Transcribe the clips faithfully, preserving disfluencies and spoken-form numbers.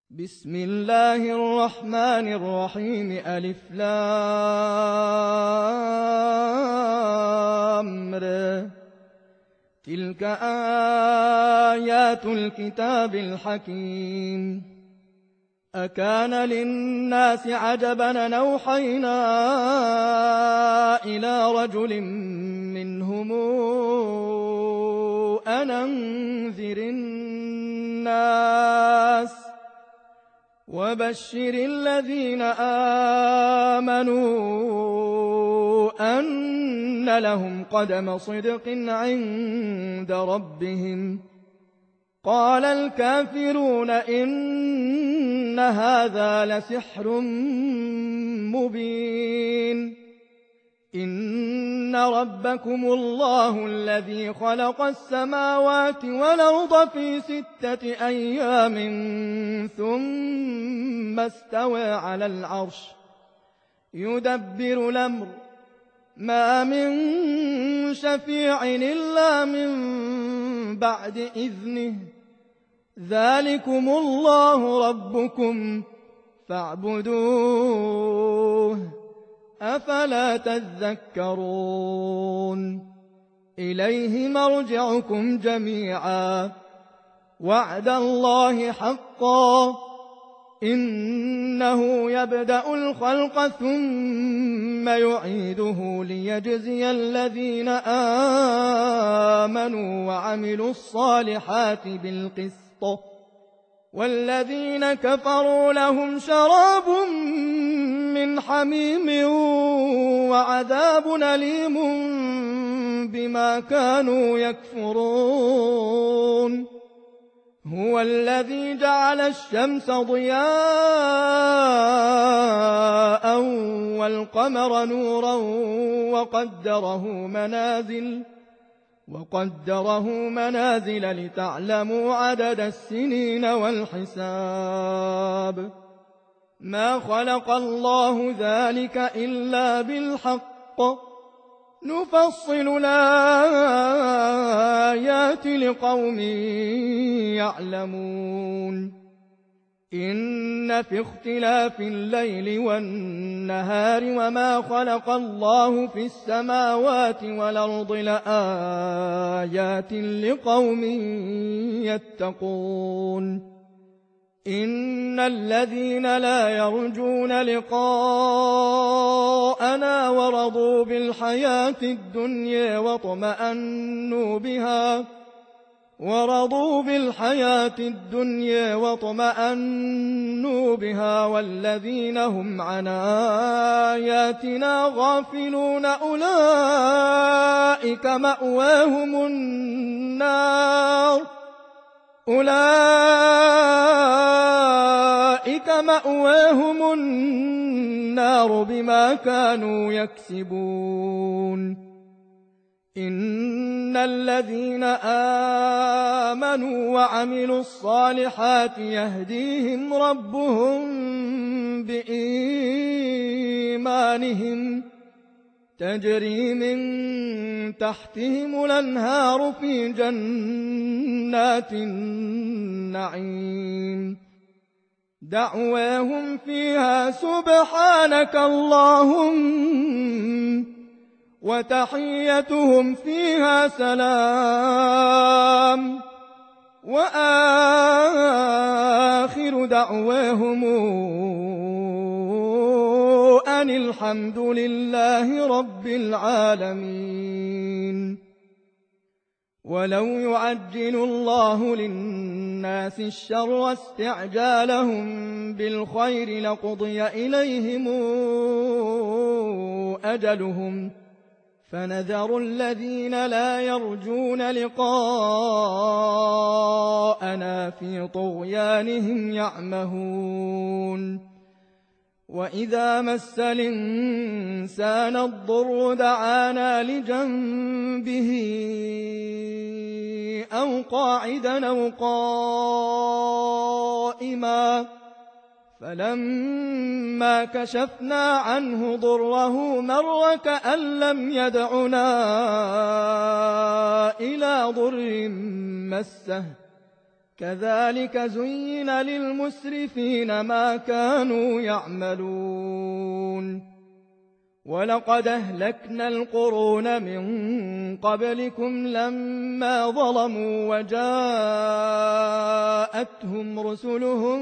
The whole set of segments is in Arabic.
بسم الله الرحمن الرحيم ألف لام ر تلك آيات الكتاب الحكيم أكان للناس عجبا أن أوحينا إلى رجل منهم أن أنذر الناس وبشر الذين آمنوا أن لهم قدم صدق عند ربهم. قال الكافرون إن هذا لسحر مبين. إن ربكم الله الذي خلق السماوات والأرض في ستة أيام ثم استوى على العرش يدبر الأمر ما من شفيع إلا من بعد إذنه ذلكم الله ربكم فاعبدوه أفلا تذكرون. إليه مرجعكم جميعا وعد الله حقا إنه يبدأ الخلق ثم يعيده ليجزي الذين آمنوا وعملوا الصالحات بالقسط والذين كفروا لهم شراب من حميم وعذاب أليم بما كانوا يكفرون. هو الذي جعل الشمس ضياء والقمر نورا وقدره منازل وقدره منازل لتعلموا عدد السنين والحساب. ما خلق الله ذلك إلا بالحق نفصل الآيات لقوم يعلمون. إن في اختلاف الليل والنهار وما خلق الله في السماوات والأرض لآيات لقوم يتقون. إن الذين لا يرجون لقاءنا ورضوا بالحياة الدنيا واطمأنوا بها ورضوا بالحياة الدنيا واطمأنوا بها والذين هم عن آياتنا غافلون أولئك مأواهم النار أولئك مأواهم النار بما كانوا يكسبون. إن الذين آمنوا وعملوا الصالحات يهديهم ربهم بإيمانهم تجري من تحتهم الأنهار في جنات النعيم دعواهم فيها سبحانك اللهم وتحيتهم فيها سلام وآخر دعواهم أن الحمد لله رب العالمين. ولو يعجل الله للناس الشر استعجالهم بالخير لقضي إليهم أجلهم فنذر الذين لا يرجون لقاءنا في طغيانهم يعمهون. وإذا مس الإنسان الضر دعانا لجنبه أو قاعدا أو قائما فلما كشفنا عنه ضره مر كأن لم يدعنا إلى ضر مسه كذلك زين للمسرفين ما كانوا يعملون ولقد أهلكنا القرون من قبلكم لما ظلموا وجاءتهم رسلهم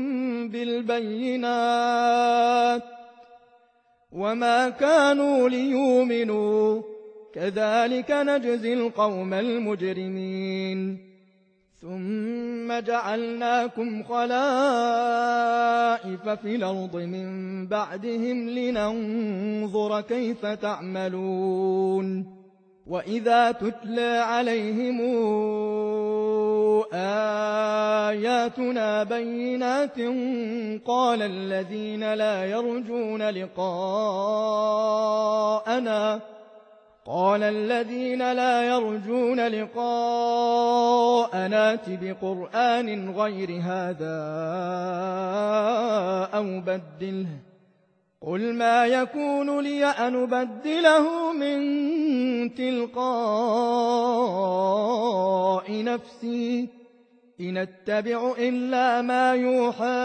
بالبينات وما كانوا ليؤمنوا كذلك نجزي القوم المجرمين ثم جعلناكم خلائف في الأرض من بعدهم لننظر كيف تعملون وإذا تتلى عليهم آياتنا بينات قال الذين لا يرجون لقاءنا قال الذين لا يرجون لقاءنا ائت بقرآن غير هذا أو بدله قل ما يكون لي أن أبدله من تلقاء نفسي إن أتبع إلا ما يوحى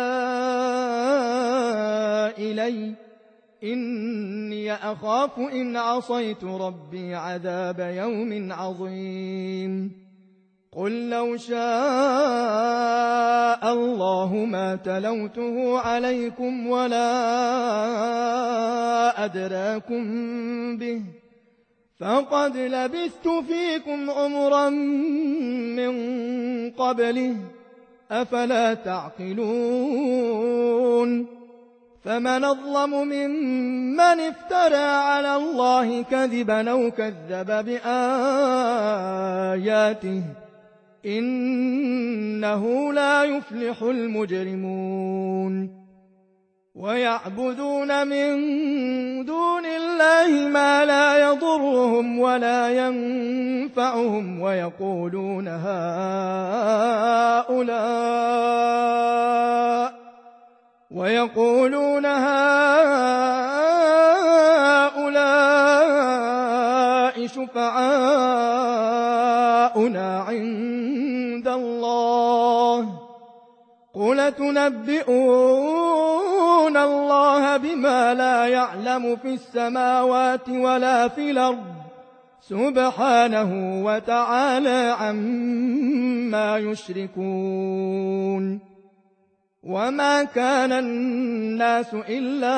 إلي إني أخاف إن عصيت ربي عذاب يوم عظيم قل لو شاء الله ما تلوته عليكم ولا أدراكم به فقد لبثت فيكم عمرا من قبله أفلا تعقلون فمن أظلم ممن افترى على الله كذبا أو كذب بآياته إنه لا يفلح المجرمون ويعبدون من دون الله ما لا يضرهم ولا ينفعهم ويقولون هؤلاء ويقولون هؤلاء شفعاؤنا عند الله قل تنبئون الله بما لا يعلم في السماوات ولا في الأرض سبحانه وتعالى عما يشركون وما كان الناس إلا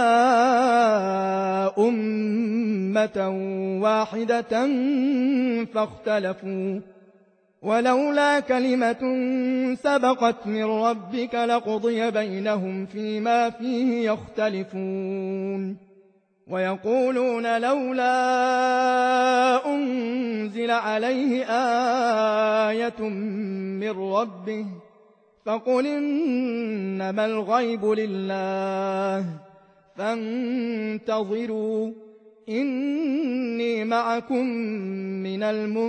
أمة واحدة فاختلفوا ولولا كلمة سبقت من ربك لقضي بينهم فيما فيه يختلفون ويقولون لولا أنزل عليه آية من ربه فقل إنما الغيب لله فانتظروا إني معكم من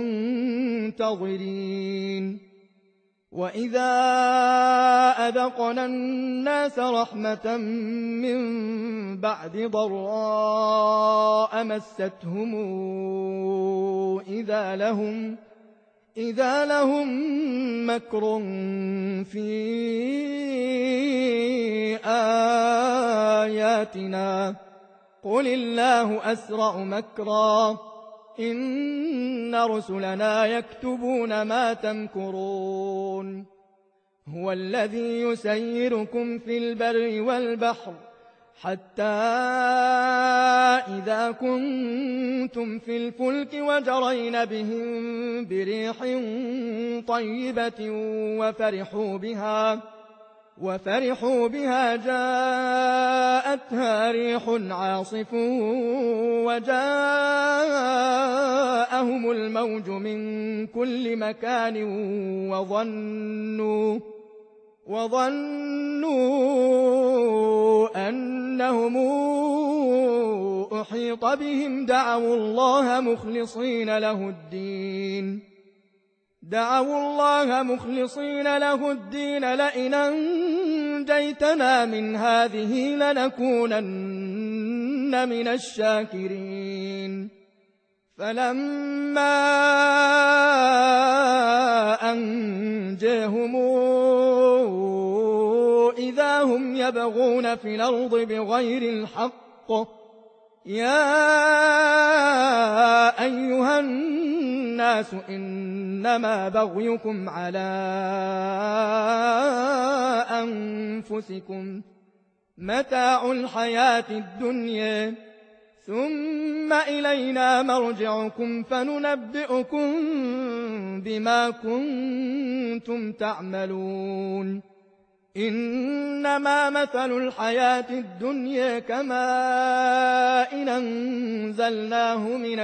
المنتظرين وإذا أذقنا الناس رحمة من بعد ضراء مستهم إذا لهم إذا لهم مكر في آياتنا قل الله أسرع مكرا إن رسلنا يكتبون ما تمكرون هو الذي يسيركم في البر والبحر حتى إذا كنتم في الفلك وجرين بهم بريح طيبة وفرحوا بها وفرحوا بها جاءتها ريح عاصف وجاءهم الموج من كل مكان وظنوا وظنوا أنهم أحيط بهم دعوا الله مخلصين له الدين دعوا الله مخلصين له الدين لئن أنجيتنا من هذه لنكونن من الشاكرين فلما أنجاهم إذا هم يبغون في الأرض بغير الحق يا أيها الناس إنما بغيكم على أنفسكم متاع الحياة الدنيا ثم إلينا مرجعكم فننبئكم بما كنتم تعملون إنما مثل الحياة الدنيا كماء أنزلناه من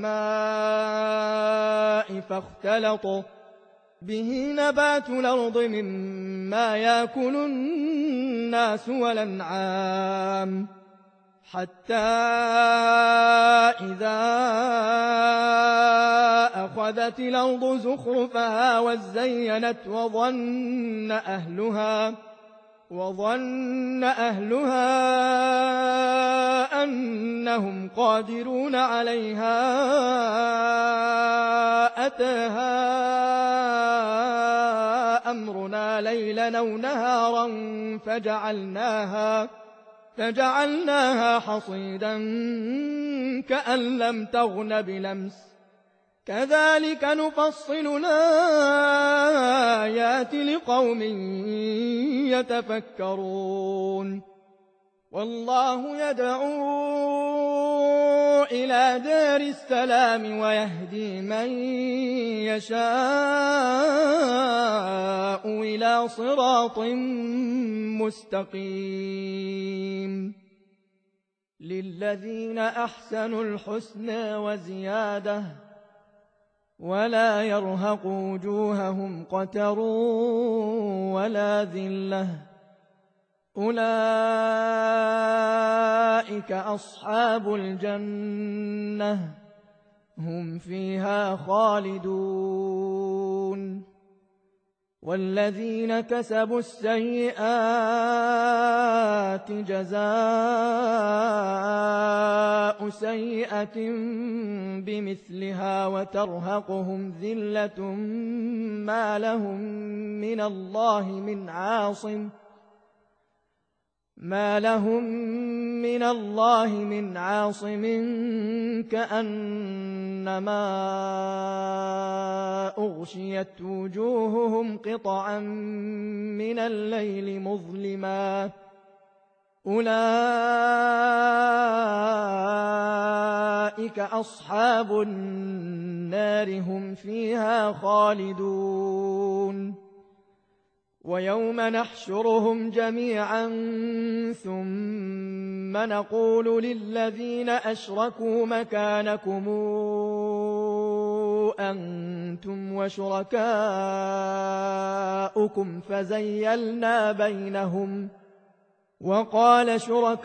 السماء فاختلط به نبات الأرض مما يأكل الناس والأنعام حتى إذا أخذت الأرض زخرفها وزينت وظن أهلها وظن أهلها أنهم قادرون عليها أتاها أمرنا ليلا أو نهارا فجعلناها فجعلناها حصيدا كأن لم تغن بلمس كذلك نفصل الآيات لقوم يتفكرون والله يدعو إلى دار السلام ويهدي من يشاء إلى صراط مستقيم للذين أحسنوا الحسنى وزيادة ولا يرهق وجوههم قتر ولا ذلة أولئك أصحاب الجنة هم فيها خالدون والذين كسبوا السيئات جزاء سيئة بمثلها وترهقهم ذلة ما لهم من الله من عاصم ما لهم من الله من عاصم كأنما أغشيت وجوههم قطعا من الليل مظلما أولئك أصحاب النار هم فيها خالدون ويوم نحشرهم جميعا ثم نقول للذين أشركوا مكانكم أنتم وشركاؤكم فزيلنا بينهم وقال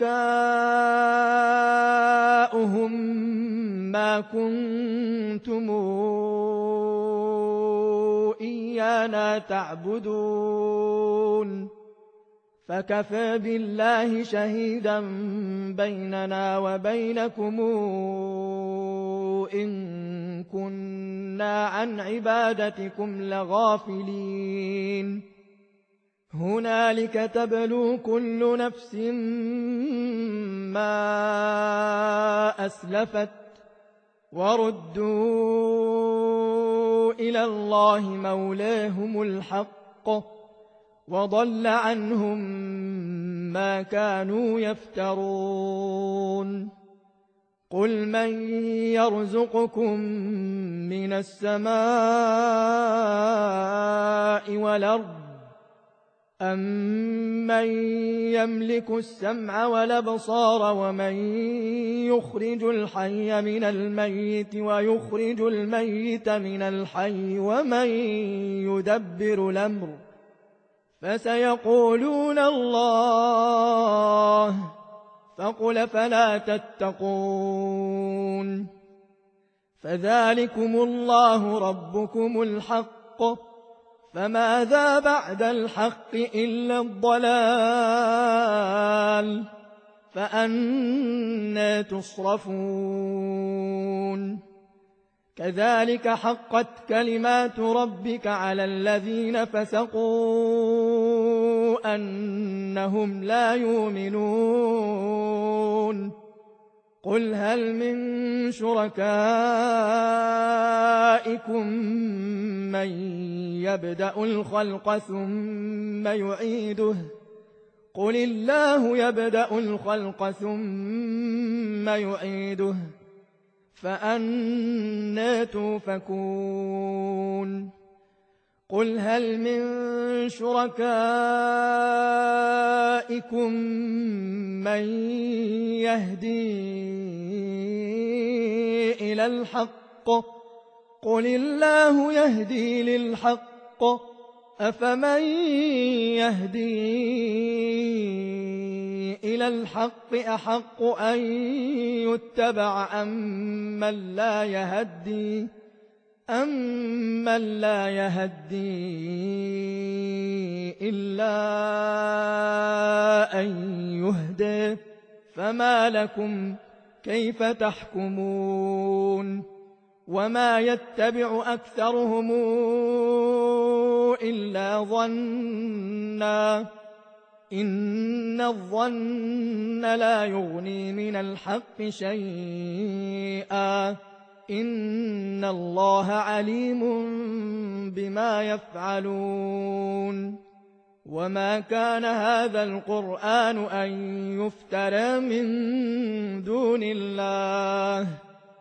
شركاؤهم ما كنتم إيانا تعبدون فكفى بالله شهيدا بيننا وبينكم إن كنا عن عبادتكم لغافلين هنالك تبلو كل نفس ما أسلفت وردوا إلى الله مولاهم الحق وضل عنهم ما كانوا يفترون قل من يرزقكم من السماء والأرض أَمَّن يَمْلِكُ السَّمْعَ وَالْأَبْصَارَ وَمَن يُخْرِجُ الْحَيَّ مِنَ الْمَيِّتِ وَيُخْرِجُ الْمَيِّتَ مِنَ الْحَيِّ وَمَن يُدَبِّرُ الْأَمْرَ فَسَيَقُولُونَ اللَّهُ فَقُلْ فَلَا تَتَّقُونَ فَذَلِكُمُ اللَّهُ رَبُّكُمُ الْحَقُّ فماذا بعد الحق إلا الضلال فأنى تصرفون كذلك حقت كلمات ربك على الذين فسقوا أنهم لا يؤمنون قل هل من شركائكم من يبدأ الخلق ثم يعيده قل الله يبدأ الخلق ثم يعيده فأنى توفكون قل هل من شركائكم من يهدي إلى الحق قل الله يهدي للحق أفمن يهدي إلى الحق أحق أن يتبع أمن لا يهدي أمن لا يهدي إلا أن يهدى فما لكم كيف تحكمون وما يتبع أكثرهم إلا ظنّا إن الظن لا يغني من الحق شيئا إن الله عليم بما يفعلون وما كان هذا القرآن أن يفترى من دون الله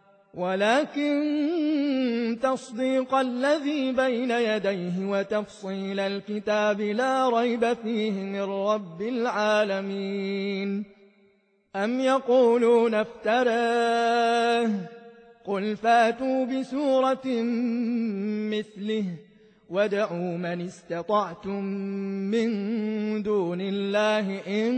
ولكن تصديق الذي بين يديه وتفصيل الكتاب لا ريب فيه من رب العالمين أم يقولون افتراه قل فاتوا بسورة مثله وادعوا من استطعتم من دون الله إن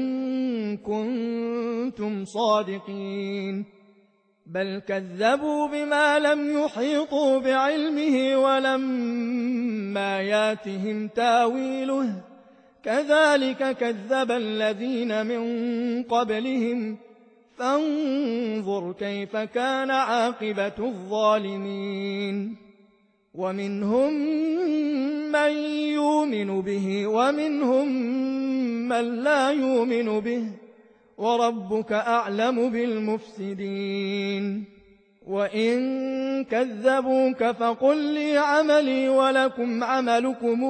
كنتم صادقين بل كذبوا بما لم يحيطوا بعلمه ولما ياتهم تاويله كذلك كذب الذين من قبلهم فانظر كيف كان عاقبة الظالمين ومنهم من يؤمن به ومنهم من لا يؤمن به وربك أعلم بالمفسدين وإن كذبوك فقل لي عملي ولكم عملكم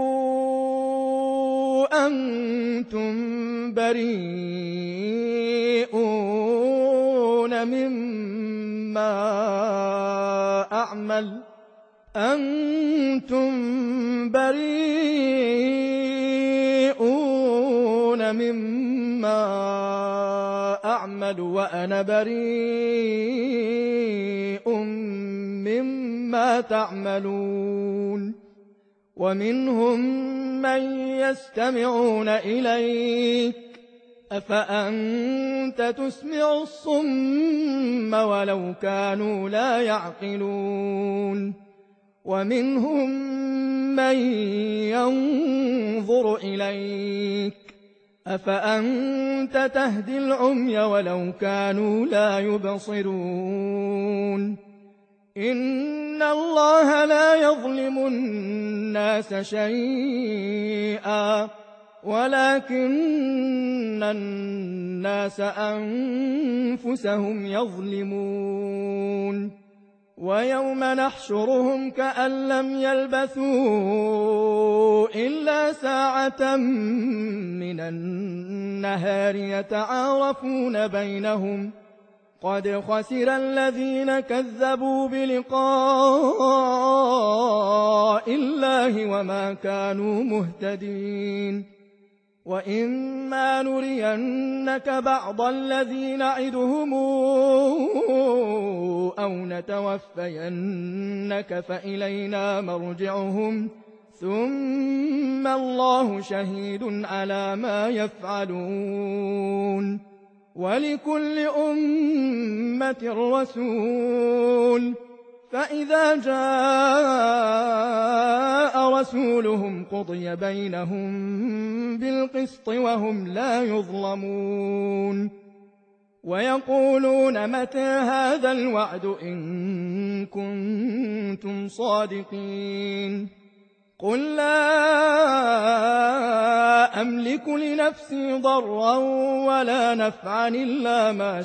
أنتم بريئون مما أعمل أنتم بريئون مما أعمل وأنا بريء مما تعملون ومنهم من يستمعون إليك أفأنت تسمع الصم ولو كانوا لا يعقلون ومنهم من ينظر إليك أفأنت تهدي العمي ولو كانوا لا يبصرون إن الله لا يظلم الناس شيئا ولكن الناس أنفسهم يظلمون ويوم نحشرهم كأن لم يلبثوا إلا ساعة من النهار يتعارفون بينهم قد خسر الذين كذبوا بلقاء الله وما كانوا مهتدين وإما نرينك بعض الذي نعدهم أو نتوفينك فإلينا مرجعهم ثم الله شهيد على ما يفعلون ولكل أمة رسول فإذا جاء رسولهم قضي بينهم بالقسط وهم لا يظلمون ويقولون متى هذا الوعد إن كنتم صادقين قل لا أملك لنفسي ضرا ولا نفعا إلا ما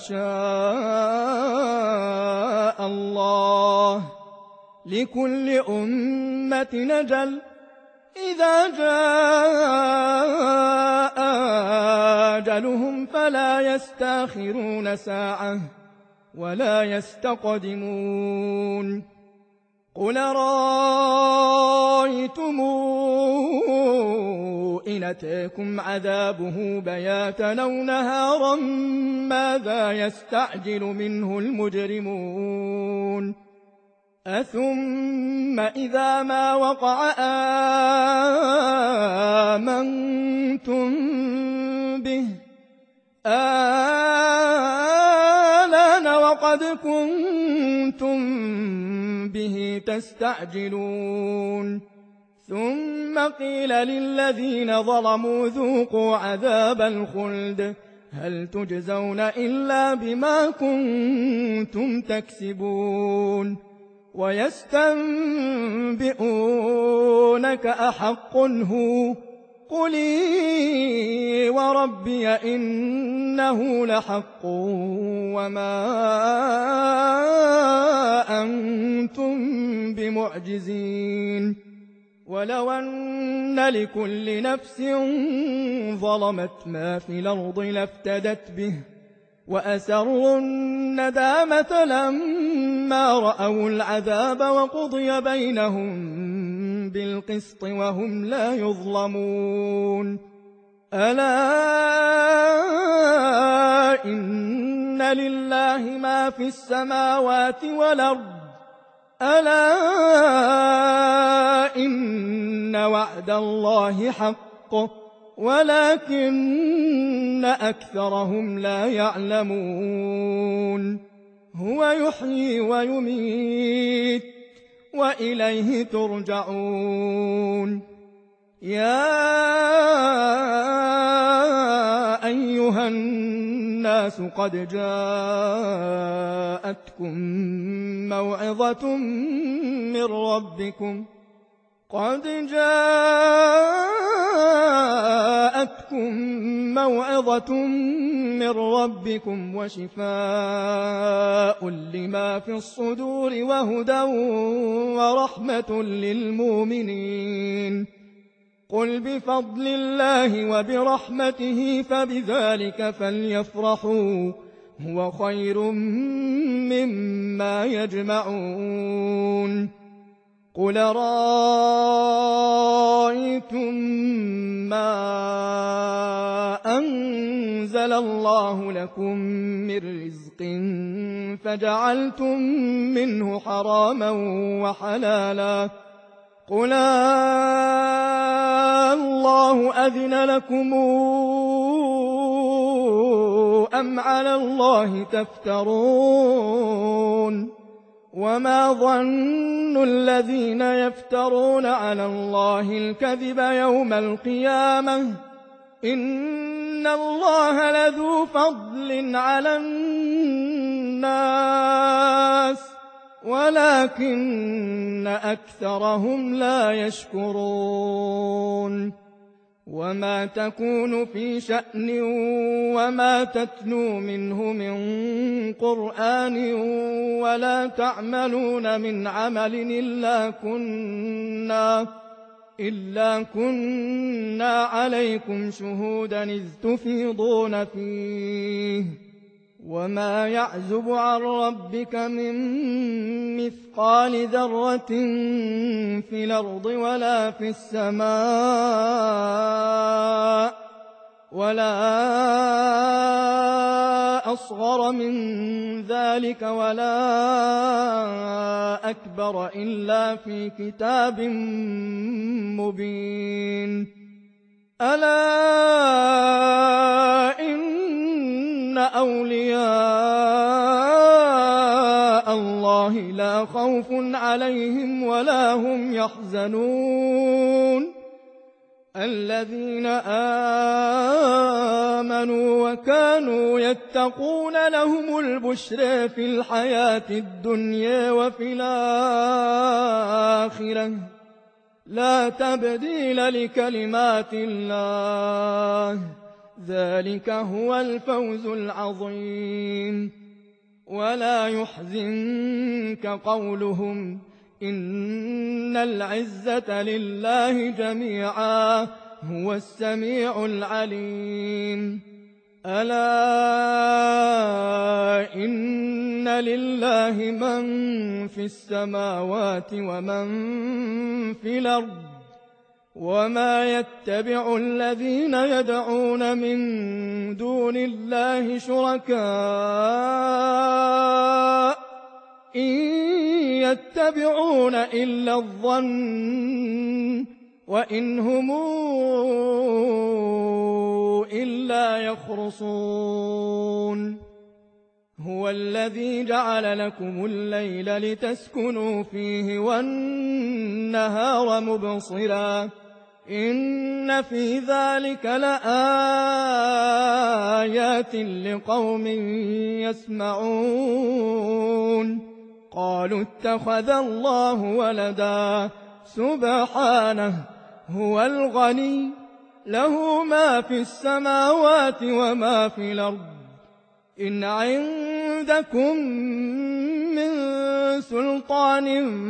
شاء الله لكل أمة أجل إذا جاء أجلهم فلا يستأخرون ساعة ولا يستقدمون قل رأيتم إن أتاكم عذابه بياتا أو نهارا ماذا يستعجل منه المجرمون أثم إذا ما وقع آمنتم به آلان وقد كنتم به تستعجلون ثم قيل للذين ظلموا ذوقوا عذاب الخلد هل تجزون إلا بما كنتم تكسبون ويستنبئونك أحق هو قل إي وربي إنه لحق وما أنتم بمعجزين ولو أن لكل نفس ظلمت ما في الأرض لافتدت به وأسروا الندامة لما رأوا العذاب وقضي بينهم بالقسط وهم لا يظلمون ألا إن لله ما في السماوات والأرض ألا إن وعد الله حق ولكن أكثرهم لا يعلمون هو يحيي ويميت وإليه ترجعون يا أيها الناس قد جاءتكم موعظة من ربكم قد جاءتكم موعظة من ربكم وشفاء لما في الصدور وهدى ورحمة للمؤمنين قل بفضل الله وبرحمته فبذلك فليفرحوا هو خير مما يجمعون قل رأيتم ما أنزل الله لكم من رزق فجعلتم منه حراما وحلالا قل الله أذن لكم أم على الله تفترون وما ظن الذين يفترون على الله الكذب يوم القيامة إن الله لذو فضل على الناس ولكن أكثرهم لا يشكرون وما تكون في شأن وما تتلو منه من قرآن ولا تعملون من عمل إلا كنا إلا كنا عليكم شهودا إذ تفيضون فيه وما يعزب عن ربك من مثقال ذرة في الأرض ولا في السماء ولا أصغر من ذلك ولا أكبر إلا في كتاب مبين ألا إن أولياء الله لا خوف عليهم ولا هم يحزنون الذين آمنوا وكانوا يتقون لهم البشرى في الحياة الدنيا وفي الآخرة لا تبديل لكلمات الله ذلك هو الفوز العظيم. ولا يحزنك قولهم إن العزة لله جميعا هو السميع العليم. ألا إن لله من في السماوات ومن في الأرض وما يتبع الذين يدعون من دون الله شركاء إن يتبعون إلا الظن وإن هم إلا يخرصون. هو الذي جعل لكم الليل لتسكنوا فيه والنهار مبصرا إن في ذلك لآيات لقوم يسمعون. قالوا اتخذ الله ولدا سبحانه هو الغني له ما في السماوات وما في الأرض إن عندكم من سلطان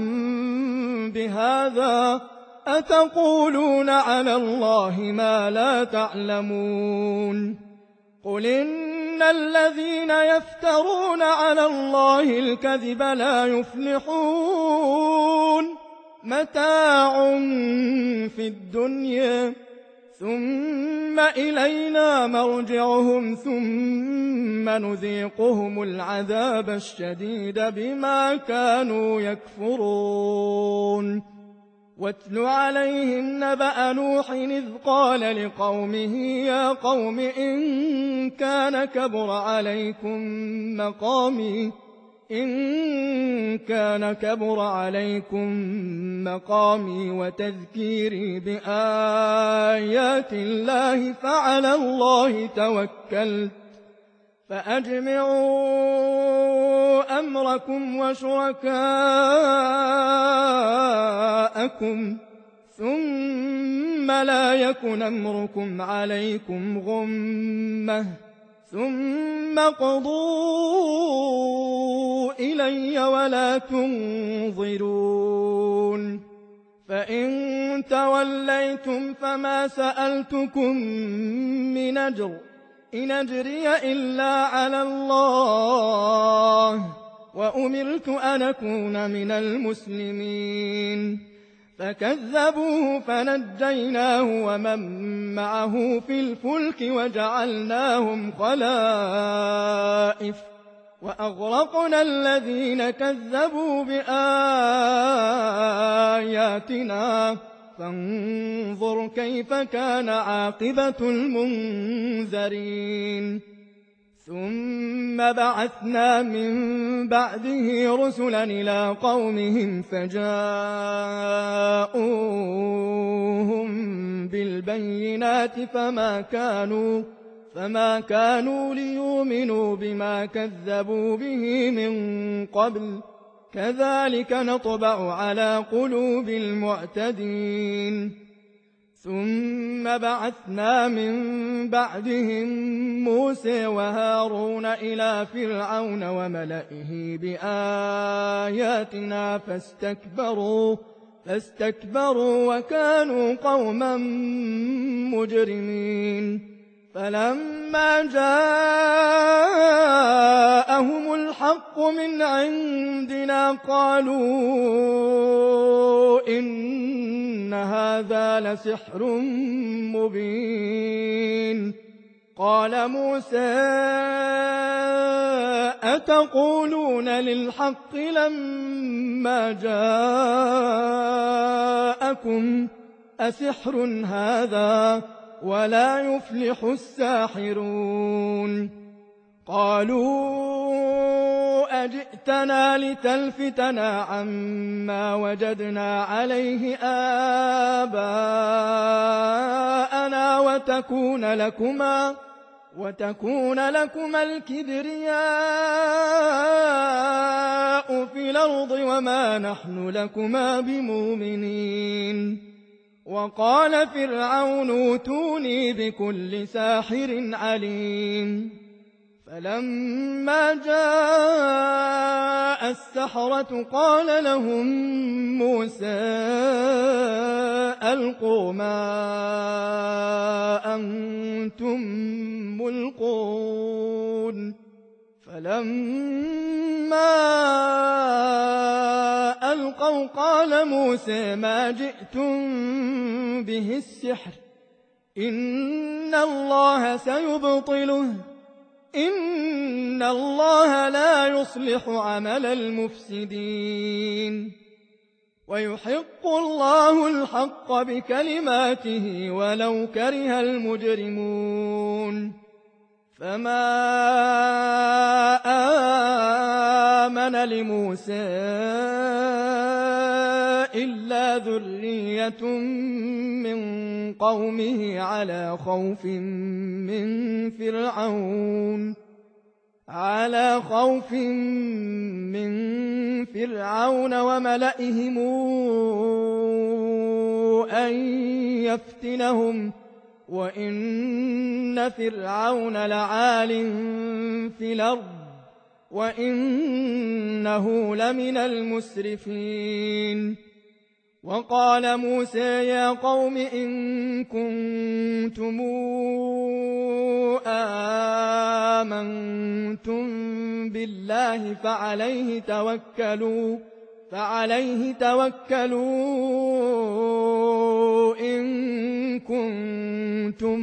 بهذا أتقولون على الله ما لا تعلمون. قل إن الذين يفترون على الله الكذب لا يفلحون متاع في الدنيا ثم إلينا مرجعهم ثم نذيقهم العذاب الشديد بما كانوا يكفرون. واتل عليهم نبأ نوح إذ قال لقومه يا قوم إن كان كبر عليكم مقامي إن كان كبر عليكم مقامي وتذكيري بآيات الله فعلى الله توكلت فأجمعوا أمركم وشركاءكم ثم لا يكن أمركم عليكم غمة ثم قضوا إلي ولا تنظرون. فإن توليتم فما سألتكم من أجر إن أجري إلا على الله وأمرت أن أكون من المسلمين. فكذبوه فنجيناه ومن معه في الفلك وجعلناهم خلائف وأغرقنا الذين كذبوا بآياتنا فانظر كيف كان عاقبة المنذرين. ثم بعثنا من بعده رسلا إلى قومهم فجاءوهم بالبينات فما كانوا فما كانوا ليؤمنوا بما كذبوا به من قبل كذلك نطبع على قلوب المعتدين. ثم بعثنا من بعدهم موسى وهارون إلى فرعون وملئه بآياتنا فاستكبروا فاستكبروا وكانوا قوما مجرمين. فلما جاءهم الحق من عندنا قالوا إن هذا لسحر مبين. قال موسى أتقولون للحق لما جاءكم أسحر هذا ولا يفلح الساحرون. قالوا أجئتنا لتلفتنا عما وجدنا عليه آباءنا وتكون لكما وتكون لكما الكبرياء في الأرض وما نحن لكما بمؤمنين وقال فرعون ائتوني بكل ساحر عليم فلما جاء السحرة قال لهم موسى ألقوا ما أنتم ملقون فلما ألقوا قال موسى ما جئتم به السحر إن الله سيبطله إن الله لا يصلح عمل المفسدين ويحق الله الحق بكلماته ولو كره المجرمون فما آمن لموسى إلا ذرية من قومه على خوف من فرعون على خوف من فرعون وملئهم أن يفتنهم وإن فرعون لعال في الأرض وإنه لمن المسرفين وقال موسى يا قوم إن كنتم آمنتم بالله فعليه توكلوا فعليه توكلوا إن كنتم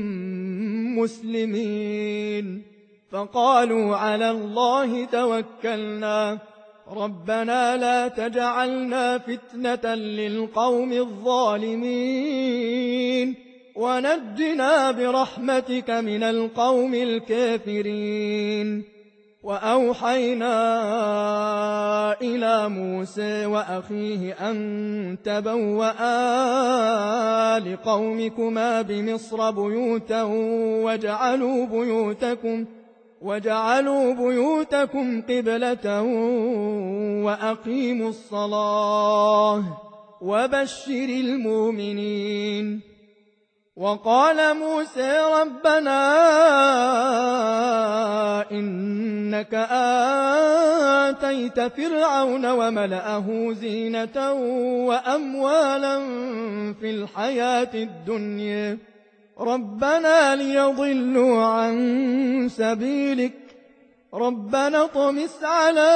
مسلمين فقالوا على الله توكلنا ربنا لا تجعلنا فتنة للقوم الظالمين ونجنا برحمتك من القوم الكافرين وأوحينا إلى موسى وأخيه أن تبوأ لقومكما بمصر بيوتا واجعلوا بيوتكم وَاجْعَلُوا بُيُوتَكُمْ قِبْلَةً وَأَقِيمُوا الصَّلَاةَ وَبَشِّرِ الْمُؤْمِنِينَ وَقَالَ مُوسَى رَبَّنَا إِنَّكَ آتَيْتَ فِرْعَوْنَ وَمَلَأَهُ زِينَةً وَأَمْوَالًا في الحياة الدنيا ربنا ليضلوا عن سبيلك ربنا اطمس على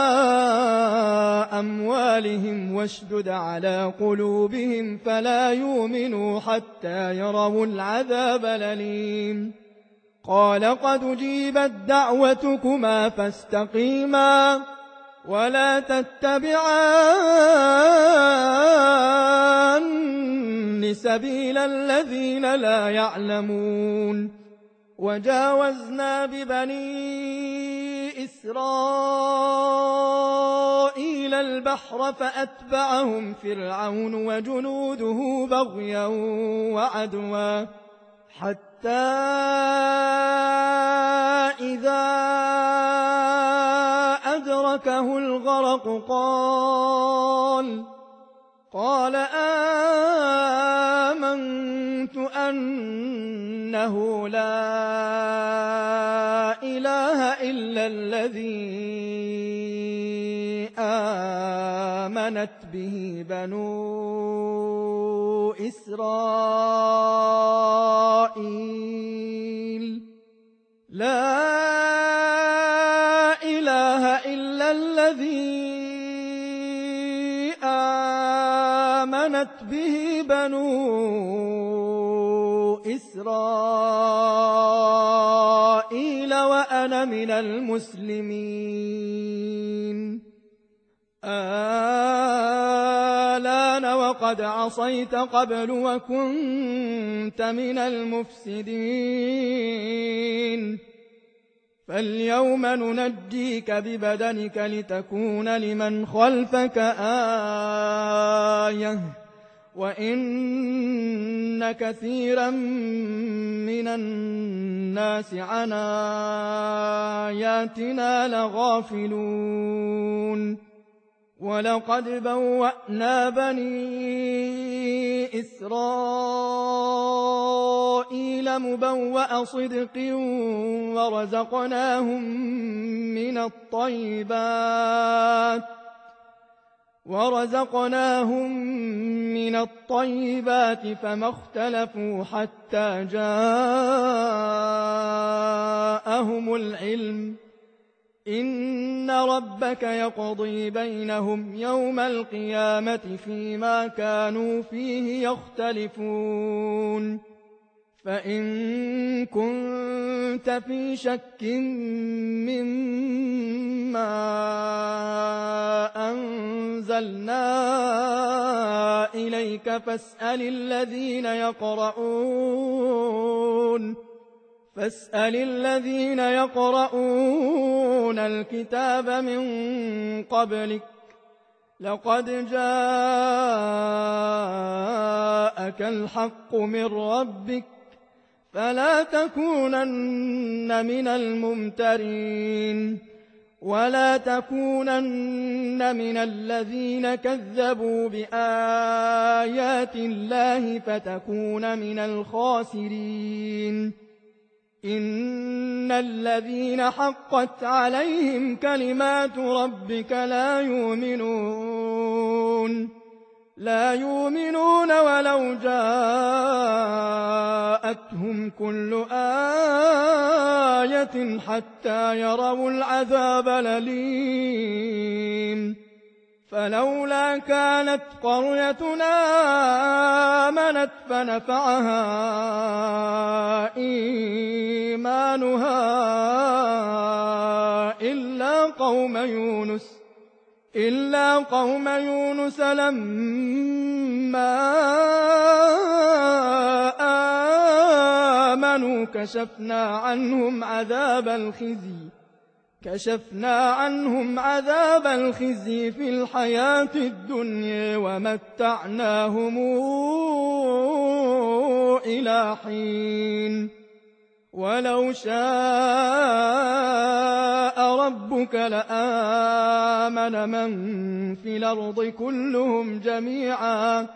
أموالهم واشدد على قلوبهم فلا يؤمنوا حتى يروا العذاب الأليم قال قد أجيبت دعوتكما فاستقيما ولا تتبعان سبيل الذين لا يعلمون وجاوزنا ببني إسرائيل البحر فأتبعهم فرعون وجنوده بغيا وعدوا حتى إذا أدركه الغرق قال قال آمنت أنه لا إله إلا الذي آمنت به بنو إسرائيل لا إله إلا الذي آمنت به بنو إسرائيل وأنا من المسلمين آلان وقد عصيت قبل وكنت من المفسدين فاليوم ننجيك ببدنك لتكون لمن خلفك آية وَإِنَّ كَثِيرًا مِّنَ النَّاسِ عَنْ آيَاتِنَا لَغَافِلُونَ وَلَقَدْ بَوَّأْنَا بَنِي إِسْرَائِيلَ مُبَوَّأَ صِدْقٍ وَرَزَقْنَاهُم مِّنَ الطَّيِّبَاتِ وَرَزَقْنَاهُم مِّنَ الطَّيِّبَاتِ فَمَا اخْتَلَفُوا حَتَّىٰ جَاءَهُمُ الْعِلْمُ ۚ إِنَّ رَبَّكَ يَقْضِي بَيْنَهُمْ يَوْمَ الْقِيَامَةِ فِيمَا كَانُوا فِيهِ يَخْتَلِفُونَ فَإِن كُنتَ فِي شَكٍّ مِّمَّا أَنزَلْنَا إِلَيْكَ فَاسْأَلِ الَّذِينَ يَقْرَؤُونَ فاسأل الذين يقرؤون الكتاب من قبلك لقد جاءك الحق من ربك فلا تكونن من الممترين ولا تكونن من الذين كذبوا بآيات الله فتكون من الخاسرين إن الذين حقت عليهم كلمات ربك لا يؤمنون لا يؤمنون ولو جاءتهم كل آية حتى يروا العذاب الأليم فلولا كانت قريتنا آمنت فنفعها إيمانها إلا قوم يونس إلا قوم يونس لما آمنوا كشفنا عنهم عذاب الخزي كشفنا عنهم عذاب الخزي في الحياة الدنيا ومتعناهم إلى حين ولو شاء ربك لآمن من في الأرض كلهم جميعا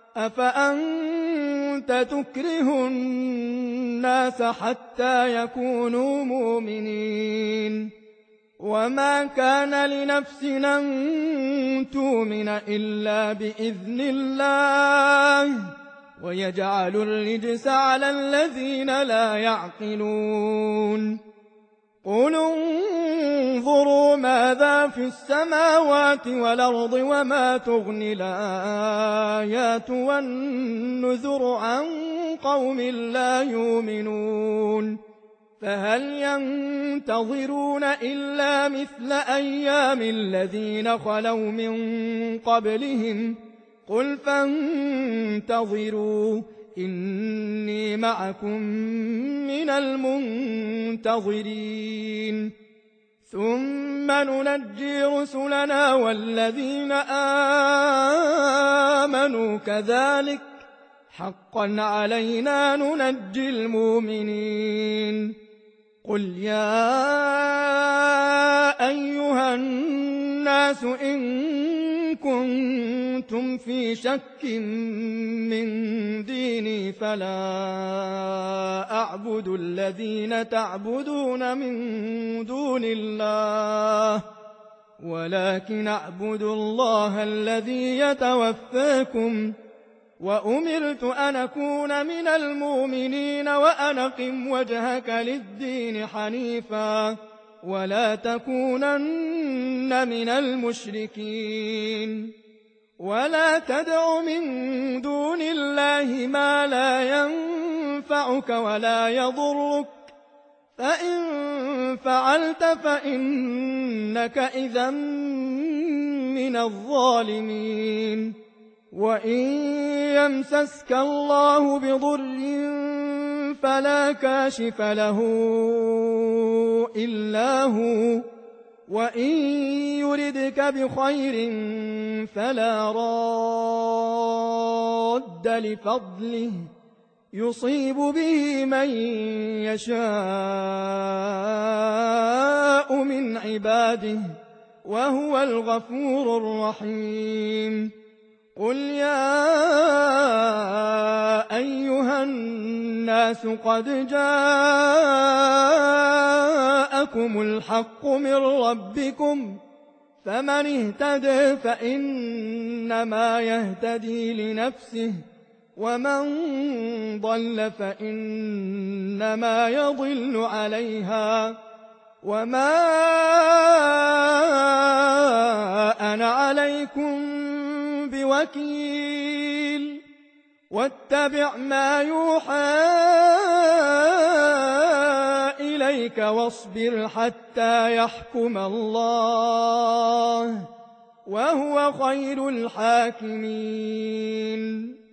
أفأنت تكره الناس حتى يكونوا مؤمنين وما كان لنفس أن تؤمن إلا بإذن الله ويجعل الرجس على الذين لا يعقلون قل انظروا ماذا في السماوات والأرض وما تغني الآيات والنذر عن قوم لا يؤمنون فهل ينتظرون إلا مثل أيام الذين خلوا من قبلهم قل فانتظروا إني معكم من المنتظرين ثم ننجي رسلنا والذين آمنوا كذلك حقا علينا ننجي المؤمنين قل يا أيها الناس إن كنتم في شك من ديني فلا أعبد الذين تعبدون من دون الله ولكن أعبد الله الذي يتوفاكم وأمرت أن أكون من المؤمنين وأن أقم وجهك للدين حنيفا ولا تكونن من المشركين ولا تدع من دون الله ما لا ينفعك ولا يضرك فإن فعلت فإنك إذا من الظالمين وإن يمسسك الله بضر فلا كاشف له إلا هو وإن يردك بخير فلا راد لفضله يصيب به من يشاء من عباده وهو الغفور الرحيم. قل يا أيها الناس قد جاءكم الحق من ربكم فمن اهتدى فإنما يهتدي لنفسه ومن ضل فإنما يضل عليها وما أنا عليكم بوكيل. واتبع ما يوحى إليك واصبر حتى يحكم الله وهو خير الحاكمين.